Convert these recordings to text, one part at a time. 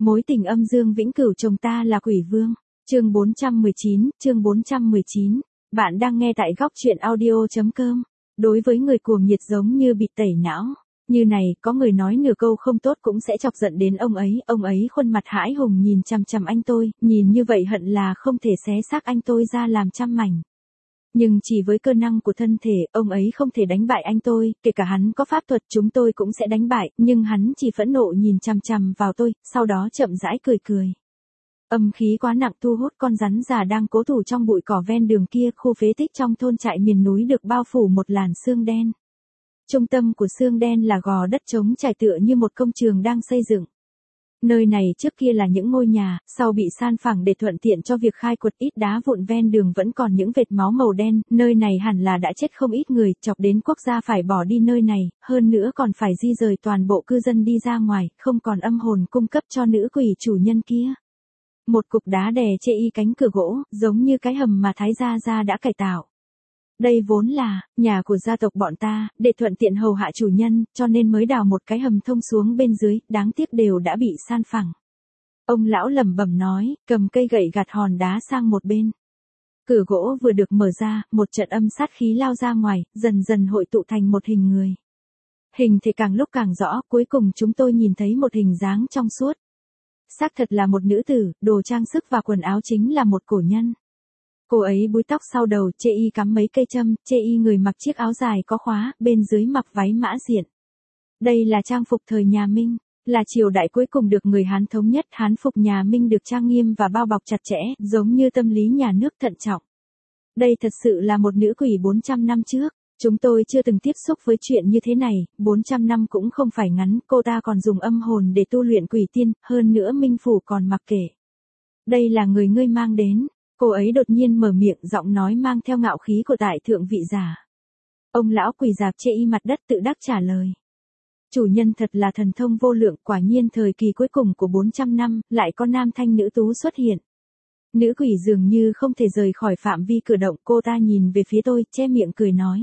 Mối tình âm dương vĩnh cửu chồng ta là quỷ vương. Chương 419. Bạn đang nghe tại góc truyện audio.com. Đối với người cuồng nhiệt giống như bị tẩy não. Như này, có người nói nửa câu không tốt cũng sẽ chọc giận đến ông ấy khuôn mặt hãi hùng nhìn chằm chằm anh tôi, nhìn như vậy hận là không thể xé xác anh tôi ra làm trăm mảnh. Nhưng chỉ với cơ năng của thân thể, ông ấy không thể đánh bại anh tôi, kể cả hắn có pháp thuật chúng tôi cũng sẽ đánh bại, nhưng hắn chỉ phẫn nộ nhìn chằm chằm vào tôi, sau đó chậm rãi cười cười. Âm khí quá nặng thu hút con rắn già đang cố thủ trong bụi cỏ ven đường kia, khu phế tích trong thôn trại miền núi được bao phủ một làn sương đen. Trung tâm của sương đen là gò đất trống trải tựa như một công trường đang xây dựng. Nơi này trước kia là những ngôi nhà, sau bị san phẳng để thuận tiện cho việc khai quật, ít đá vụn ven đường vẫn còn những vệt máu màu đen, nơi này hẳn là đã chết không ít người, chọc đến quốc gia phải bỏ đi nơi này, hơn nữa còn phải di rời toàn bộ cư dân đi ra ngoài, không còn âm hồn cung cấp cho nữ quỷ chủ nhân kia. Một cục đá đè chê y cánh cửa gỗ, giống như cái hầm mà Thái Gia đã cải tạo. Đây vốn là nhà của gia tộc bọn ta, để thuận tiện hầu hạ chủ nhân, cho nên mới đào một cái hầm thông xuống bên dưới, đáng tiếc đều đã bị san phẳng. Ông lão lẩm bẩm nói, cầm cây gậy gạt hòn đá sang một bên. Cửa gỗ vừa được mở ra, một trận âm sát khí lao ra ngoài, dần dần hội tụ thành một hình người. Hình thì càng lúc càng rõ, cuối cùng chúng tôi nhìn thấy một hình dáng trong suốt. Xác thật là một nữ tử, đồ trang sức và quần áo chính là một cổ nhân. Cô ấy búi tóc sau đầu, chê y cắm mấy cây châm, chê y người mặc chiếc áo dài có khóa, bên dưới mặc váy mã diện. Đây là trang phục thời nhà Minh, là triều đại cuối cùng được người Hán thống nhất, Hán phục nhà Minh được trang nghiêm và bao bọc chặt chẽ, giống như tâm lý nhà nước thận trọng. Đây thật sự là một nữ quỷ 400 năm trước, chúng tôi chưa từng tiếp xúc với chuyện như thế này, 400 năm cũng không phải ngắn, cô ta còn dùng âm hồn để tu luyện quỷ tiên, hơn nữa Minh Phủ còn mặc kệ. Đây là người ngươi mang đến. Cô ấy đột nhiên mở miệng, giọng nói mang theo ngạo khí của tại thượng vị giả. Ông lão quỳ rạp chê y mặt đất tự đắc trả lời. Chủ nhân thật là thần thông vô lượng, quả nhiên thời kỳ cuối cùng của 400 năm, lại có nam thanh nữ tú xuất hiện. Nữ quỷ dường như không thể rời khỏi phạm vi cử động, cô ta nhìn về phía tôi, che miệng cười nói.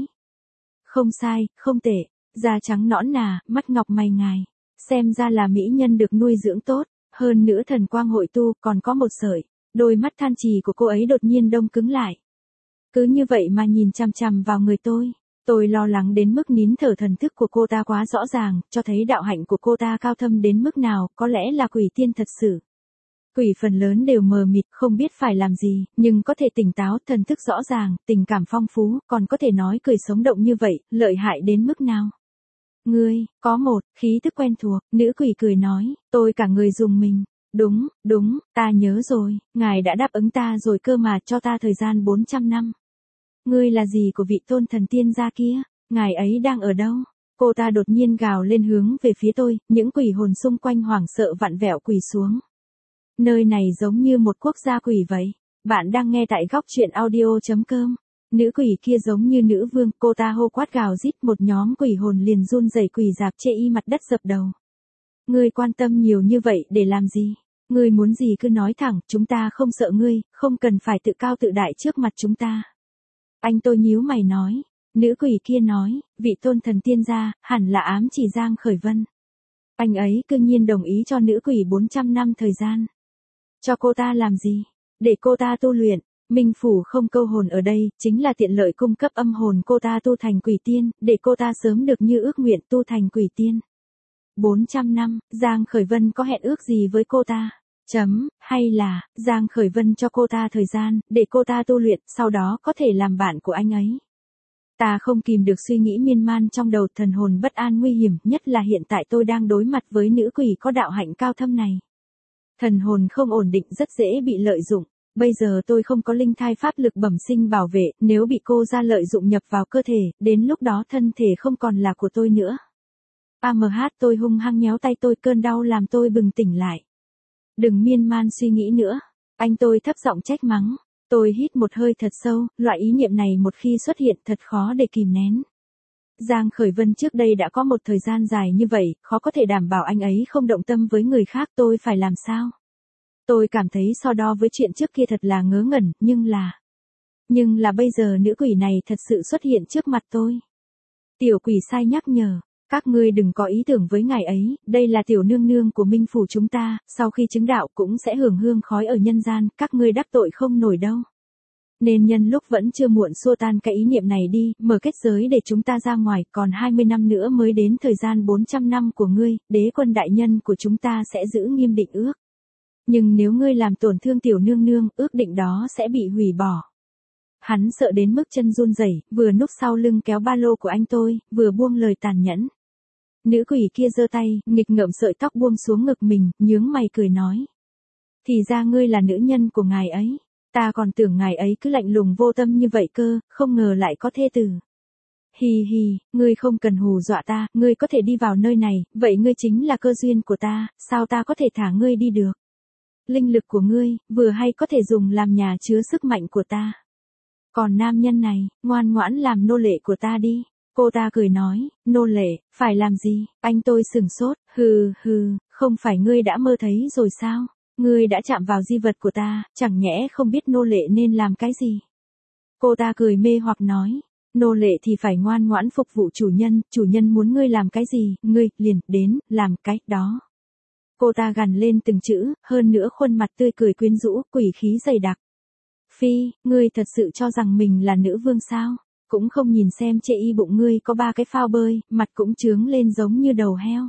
Không sai, không tệ, da trắng nõn nà, mắt ngọc mày ngài. Xem ra là mỹ nhân được nuôi dưỡng tốt, hơn nữa thần quang hội tu, còn có một sợi. Đôi mắt than trì của cô ấy đột nhiên đông cứng lại. Cứ như vậy mà nhìn chằm chằm vào người tôi lo lắng đến mức nín thở, thần thức của cô ta quá rõ ràng, cho thấy đạo hạnh của cô ta cao thâm đến mức nào, có lẽ là quỷ tiên thật sự. Quỷ phần lớn đều mờ mịt, không biết phải làm gì, nhưng có thể tỉnh táo, thần thức rõ ràng, tình cảm phong phú, còn có thể nói cười sống động như vậy, lợi hại đến mức nào. Ngươi, có một khí thức quen thuộc, nữ quỷ cười nói, tôi cả người rùng mình. Đúng, ta nhớ rồi, ngài đã đáp ứng ta rồi cơ mà, cho ta thời gian 400 năm. Ngươi là gì của vị tôn thần tiên gia kia, ngài ấy đang ở đâu? Cô ta đột nhiên gào lên hướng về phía tôi, những quỷ hồn xung quanh hoảng sợ vặn vẹo quỳ xuống. Nơi này giống như một quốc gia quỷ vậy. Bạn đang nghe tại góc truyện audio.com. Nữ quỷ kia giống như nữ vương, cô ta hô quát gào rít, một nhóm quỷ hồn liền run rẩy quỳ rạp chê y mặt đất dập đầu. Ngươi quan tâm nhiều như vậy để làm gì? Ngươi muốn gì cứ nói thẳng, chúng ta không sợ ngươi, không cần phải tự cao tự đại trước mặt chúng ta. Anh tôi nhíu mày nói. Nữ quỷ kia nói, vị tôn thần tiên gia, hẳn là ám chỉ Giang Khởi Vân. Anh ấy cư nhiên đồng ý cho nữ quỷ 400 năm thời gian. Cho cô ta làm gì? Để cô ta tu luyện. Minh Phủ không câu hồn ở đây, chính là tiện lợi cung cấp âm hồn cô ta tu thành quỷ tiên, để cô ta sớm được như ước nguyện tu thành quỷ tiên. 400 năm, Giang Khởi Vân có hẹn ước gì với cô ta? Hay là, Giang Khởi Vân cho cô ta thời gian, để cô ta tu luyện, sau đó có thể làm bạn của anh ấy. Ta không kìm được suy nghĩ miên man trong đầu, thần hồn bất an nguy hiểm, nhất là hiện tại tôi đang đối mặt với nữ quỷ có đạo hạnh cao thâm này. Thần hồn không ổn định, rất dễ bị lợi dụng. Bây giờ tôi không có linh thai pháp lực bẩm sinh bảo vệ, nếu bị cô ra lợi dụng nhập vào cơ thể, đến lúc đó thân thể không còn là của tôi nữa. Tôi hung hăng nhéo tay tôi, cơn đau làm tôi bừng tỉnh lại. Đừng miên man suy nghĩ nữa. Anh tôi thấp giọng trách mắng. Tôi hít một hơi thật sâu, loại ý niệm này một khi xuất hiện thật khó để kìm nén. Giang Khởi Vân trước đây đã có một thời gian dài như vậy, khó có thể đảm bảo anh ấy không động tâm với người khác, tôi phải làm sao? Tôi cảm thấy so đo với chuyện trước kia thật là ngớ ngẩn, nhưng là bây giờ nữ quỷ này thật sự xuất hiện trước mặt tôi. Tiểu quỷ sai nhắc nhở, Các ngươi đừng có ý tưởng với ngài ấy, đây là tiểu nương nương của Minh phủ chúng ta, sau khi chứng đạo cũng sẽ hưởng hương khói ở nhân gian, các ngươi đắc tội không nổi đâu. Nên nhân lúc vẫn chưa muộn xua tan cái ý niệm này đi, mở kết giới để chúng ta ra ngoài, còn 20 năm nữa mới đến thời gian 400 năm của ngươi, đế quân đại nhân của chúng ta sẽ giữ nghiêm định ước. Nhưng nếu ngươi làm tổn thương tiểu nương nương, ước định đó sẽ bị hủy bỏ. Hắn sợ đến mức chân run rẩy, vừa núp sau lưng kéo ba lô của anh tôi, vừa buông lời tàn nhẫn. Nữ quỷ kia giơ tay, nghịch ngợm sợi tóc buông xuống ngực mình, nhướng mày cười nói. Thì ra ngươi là nữ nhân của ngài ấy. Ta còn tưởng ngài ấy cứ lạnh lùng vô tâm như vậy cơ, không ngờ lại có thê tử. Hì hì, ngươi không cần hù dọa ta, ngươi có thể đi vào nơi này, vậy ngươi chính là cơ duyên của ta, sao ta có thể thả ngươi đi được? Linh lực của ngươi, vừa hay có thể dùng làm nhà chứa sức mạnh của ta. Còn nam nhân này, ngoan ngoãn làm nô lệ của ta đi. Cô ta cười nói, nô lệ, phải làm gì? Anh tôi sửng sốt, hừ, không phải ngươi đã mơ thấy rồi sao? Ngươi đã chạm vào di vật của ta, chẳng nhẽ không biết nô lệ nên làm cái gì? Cô ta cười mê hoặc nói, nô lệ thì phải ngoan ngoãn phục vụ chủ nhân muốn ngươi làm cái gì, ngươi liền đến, làm cái đó. Cô ta gằn lên từng chữ, hơn nữa khuôn mặt tươi cười quyến rũ, quỷ khí dày đặc. Phi, ngươi thật sự cho rằng mình là nữ vương sao? Cũng không nhìn xem chê y bụng ngươi có 3 cái phao bơi, mặt cũng trướng lên giống như đầu heo.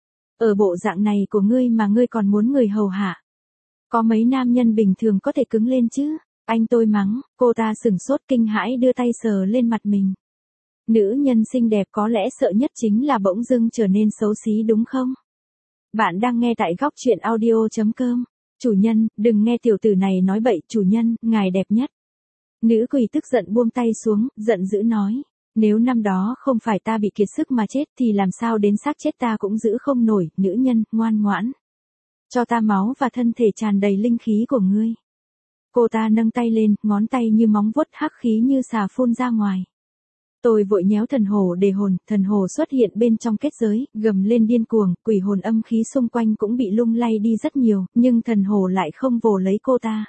Ở bộ dạng này của ngươi mà ngươi còn muốn người hầu hạ. Có mấy nam nhân bình thường có thể cứng lên chứ? Anh tôi mắng, cô ta sửng sốt kinh hãi đưa tay sờ lên mặt mình. Nữ nhân xinh đẹp có lẽ sợ nhất chính là bỗng dưng trở nên xấu xí đúng không? Bạn đang nghe tại góc truyện audio.com. Chủ nhân, đừng nghe tiểu tử này nói bậy, chủ nhân, ngài đẹp nhất. Nữ quỷ tức giận buông tay xuống, giận dữ nói. Nếu năm đó không phải ta bị kiệt sức mà chết thì làm sao đến xác chết ta cũng giữ không nổi, nữ nhân, ngoan ngoãn. Cho ta máu và thân thể tràn đầy linh khí của ngươi. Cô ta nâng tay lên, ngón tay như móng vuốt hắc khí như xà phun ra ngoài. Tôi vội nhéo thần hồ xuất hiện bên trong kết giới, gầm lên điên cuồng, quỷ hồn âm khí xung quanh cũng bị lung lay đi rất nhiều, nhưng thần hồ lại không vồ lấy cô ta.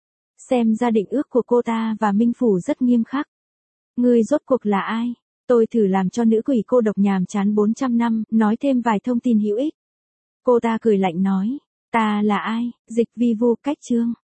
Xem ra định ước của cô ta và Minh Phủ rất nghiêm khắc. Ngươi rốt cuộc là ai? Tôi thử làm cho nữ quỷ cô độc nhàm chán 400 năm, nói thêm vài thông tin hữu ích. Cô ta cười lạnh nói, ta là ai? Dịch vi vu cách chương.